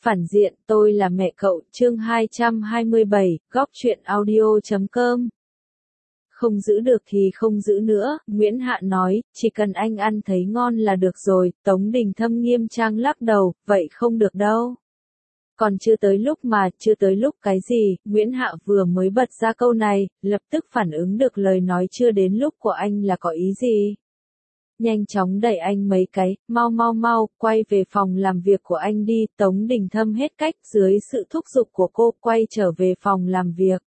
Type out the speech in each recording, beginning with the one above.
Phản diện, tôi là mẹ cậu, chương 227, góc truyện audio.com. Không giữ được thì không giữ nữa, Nguyễn Hạ nói, chỉ cần anh ăn thấy ngon là được rồi. Tống Đình Thâm nghiêm trang lắc đầu, vậy không được đâu. Còn chưa tới lúc mà, chưa tới lúc cái gì, Nguyễn Hạ vừa mới bật ra câu này, lập tức phản ứng được lời nói chưa đến lúc của anh là có ý gì. Nhanh chóng đẩy anh mấy cái, mau, quay về phòng làm việc của anh đi. Tống Đình Thâm hết cách, dưới sự thúc giục của cô, quay trở về phòng làm việc.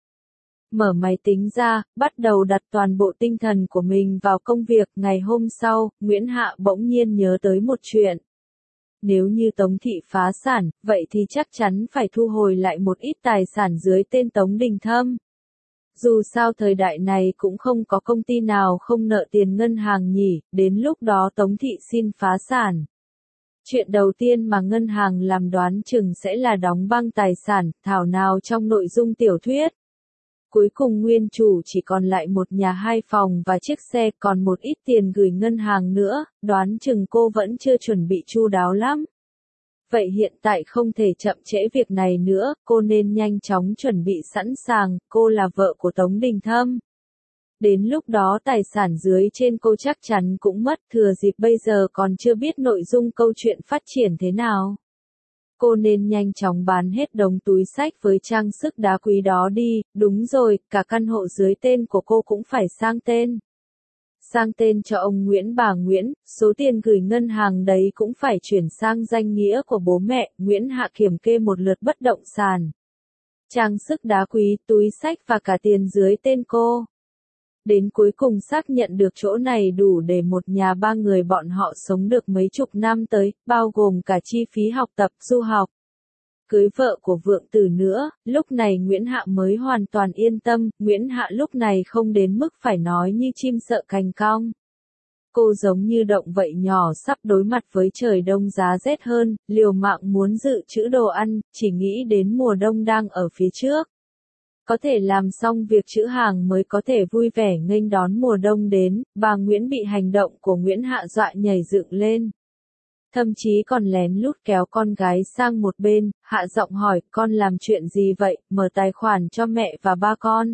Mở máy tính ra, bắt đầu đặt toàn bộ tinh thần của mình vào công việc. Ngày hôm sau, Nguyễn Hạ bỗng nhiên nhớ tới một chuyện. Nếu như Tống Thị phá sản, vậy thì chắc chắn phải thu hồi lại một ít tài sản dưới tên Tống Đình Thâm. Dù sao thời đại này cũng không có công ty nào không nợ tiền ngân hàng nhỉ, đến lúc đó Tống Thị xin phá sản. Chuyện đầu tiên mà ngân hàng làm đoán chừng sẽ là đóng băng tài sản, thảo nào trong nội dung tiểu thuyết. Cuối cùng nguyên chủ chỉ còn lại một nhà 2 phòng và chiếc xe, còn một ít tiền gửi ngân hàng nữa, đoán chừng cô vẫn chưa chuẩn bị chu đáo lắm. Vậy hiện tại không thể chậm trễ việc này nữa, cô nên nhanh chóng chuẩn bị sẵn sàng, cô là vợ của Tống Đình Thâm. Đến lúc đó tài sản dưới trên cô chắc chắn cũng mất, thừa dịp bây giờ còn chưa biết nội dung câu chuyện phát triển thế nào. Cô nên nhanh chóng bán hết đống túi xách với trang sức đá quý đó đi, đúng rồi, cả căn hộ dưới tên của cô cũng phải sang tên. Sang tên cho ông Nguyễn bà Nguyễn, số tiền gửi ngân hàng đấy cũng phải chuyển sang danh nghĩa của bố mẹ. Nguyễn Hạ kiểm kê một lượt bất động sản. Trang sức đá quý, túi xách và cả tiền dưới tên cô. Đến cuối cùng xác nhận được chỗ này đủ để một nhà 3 người bọn họ sống được mấy chục năm tới, bao gồm cả chi phí học tập, du học. Cưới vợ của vượng tử nữa, lúc này Nguyễn Hạ mới hoàn toàn yên tâm. Nguyễn Hạ lúc này không đến mức phải nói như chim sợ cành cong. Cô giống như động vậy nhỏ sắp đối mặt với trời đông giá rét hơn, liều mạng muốn dự trữ đồ ăn, chỉ nghĩ đến mùa đông đang ở phía trước. Có thể làm xong việc trữ hàng mới có thể vui vẻ nghênh đón mùa đông đến. Bà Nguyễn bị hành động của Nguyễn Hạ dọa nhảy dựng lên. Thậm chí còn lén lút kéo con gái sang một bên, hạ giọng hỏi, con làm chuyện gì vậy, mở tài khoản cho mẹ và ba con.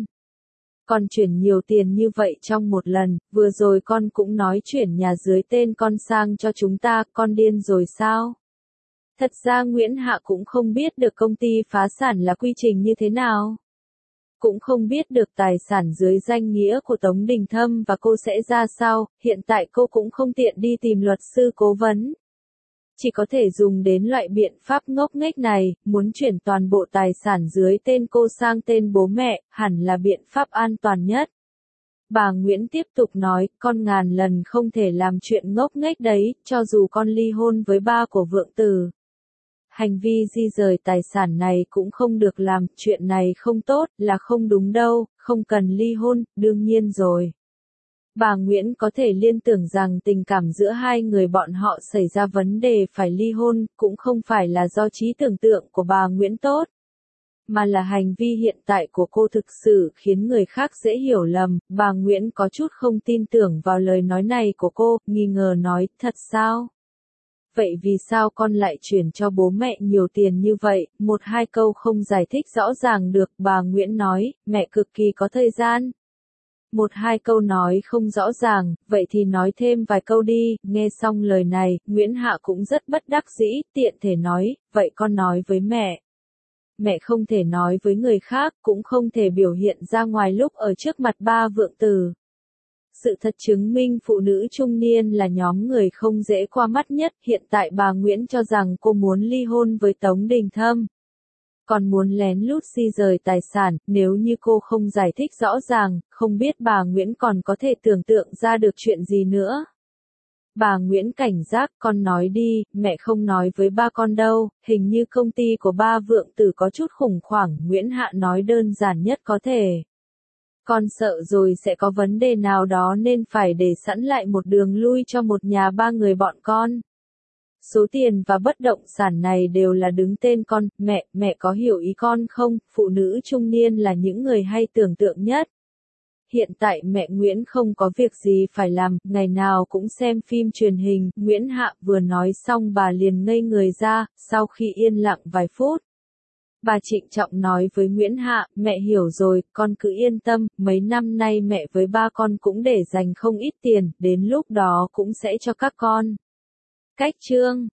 Con chuyển nhiều tiền như vậy trong một lần, vừa rồi con cũng nói chuyển nhà dưới tên con sang cho chúng ta, con điên rồi sao? Thật ra Nguyễn Hạ cũng không biết được công ty phá sản là quy trình như thế nào. Cũng không biết được tài sản dưới danh nghĩa của Tống Đình Thâm và cô sẽ ra sao, hiện tại cô cũng không tiện đi tìm luật sư cố vấn. Chỉ có thể dùng đến loại biện pháp ngốc nghếch này, muốn chuyển toàn bộ tài sản dưới tên cô sang tên bố mẹ, hẳn là biện pháp an toàn nhất. Bà Nguyễn tiếp tục nói, con ngàn lần không thể làm chuyện ngốc nghếch đấy, cho dù con ly hôn với ba của vượng tử. Hành vi di rời tài sản này cũng không được làm, chuyện này không tốt, là không đúng đâu, không cần ly hôn, đương nhiên rồi. Bà Nguyễn có thể liên tưởng rằng tình cảm giữa hai người bọn họ xảy ra vấn đề phải ly hôn, cũng không phải là do trí tưởng tượng của bà Nguyễn tốt, mà là hành vi hiện tại của cô thực sự khiến người khác dễ hiểu lầm. Bà Nguyễn có chút không tin tưởng vào lời nói này của cô, nghi ngờ nói, thật sao? Vậy vì sao con lại chuyển cho bố mẹ nhiều tiền như vậy? Một hai câu không giải thích rõ ràng được, bà Nguyễn nói, mẹ cực kỳ có thời gian. Một hai câu nói không rõ ràng, vậy thì nói thêm vài câu đi. Nghe xong lời này, Nguyễn Hạ cũng rất bất đắc dĩ, tiện thể nói, vậy con nói với mẹ. Mẹ không thể nói với người khác, cũng không thể biểu hiện ra ngoài lúc ở trước mặt ba vượng tử. Sự thật chứng minh phụ nữ trung niên là nhóm người không dễ qua mắt nhất. Hiện tại bà Nguyễn cho rằng cô muốn ly hôn với Tống Đình Thâm. Còn muốn lén lút di rời tài sản, nếu như cô không giải thích rõ ràng, không biết bà Nguyễn còn có thể tưởng tượng ra được chuyện gì nữa. Bà Nguyễn cảnh giác, con nói đi, mẹ không nói với ba con đâu, hình như công ty của ba vượng tử có chút khủng hoảng. Nguyễn Hạ nói đơn giản nhất có thể. Con sợ rồi sẽ có vấn đề nào đó nên phải để sẵn lại một đường lui cho một nhà 3 người bọn con. Số tiền và bất động sản này đều là đứng tên con. Mẹ có hiểu ý con không? Phụ nữ trung niên là những người hay tưởng tượng nhất. hiện tại mẹ Nguyễn không có việc gì phải làm, ngày nào cũng xem phim truyền hình, Nguyễn Hạ vừa nói xong bà liền ngây người ra, sau khi yên lặng vài phút. Bà trịnh trọng nói với Nguyễn Hạ, mẹ hiểu rồi, con cứ yên tâm, mấy năm nay mẹ với ba con cũng để dành không ít tiền, đến lúc đó cũng sẽ cho các con. Cách chương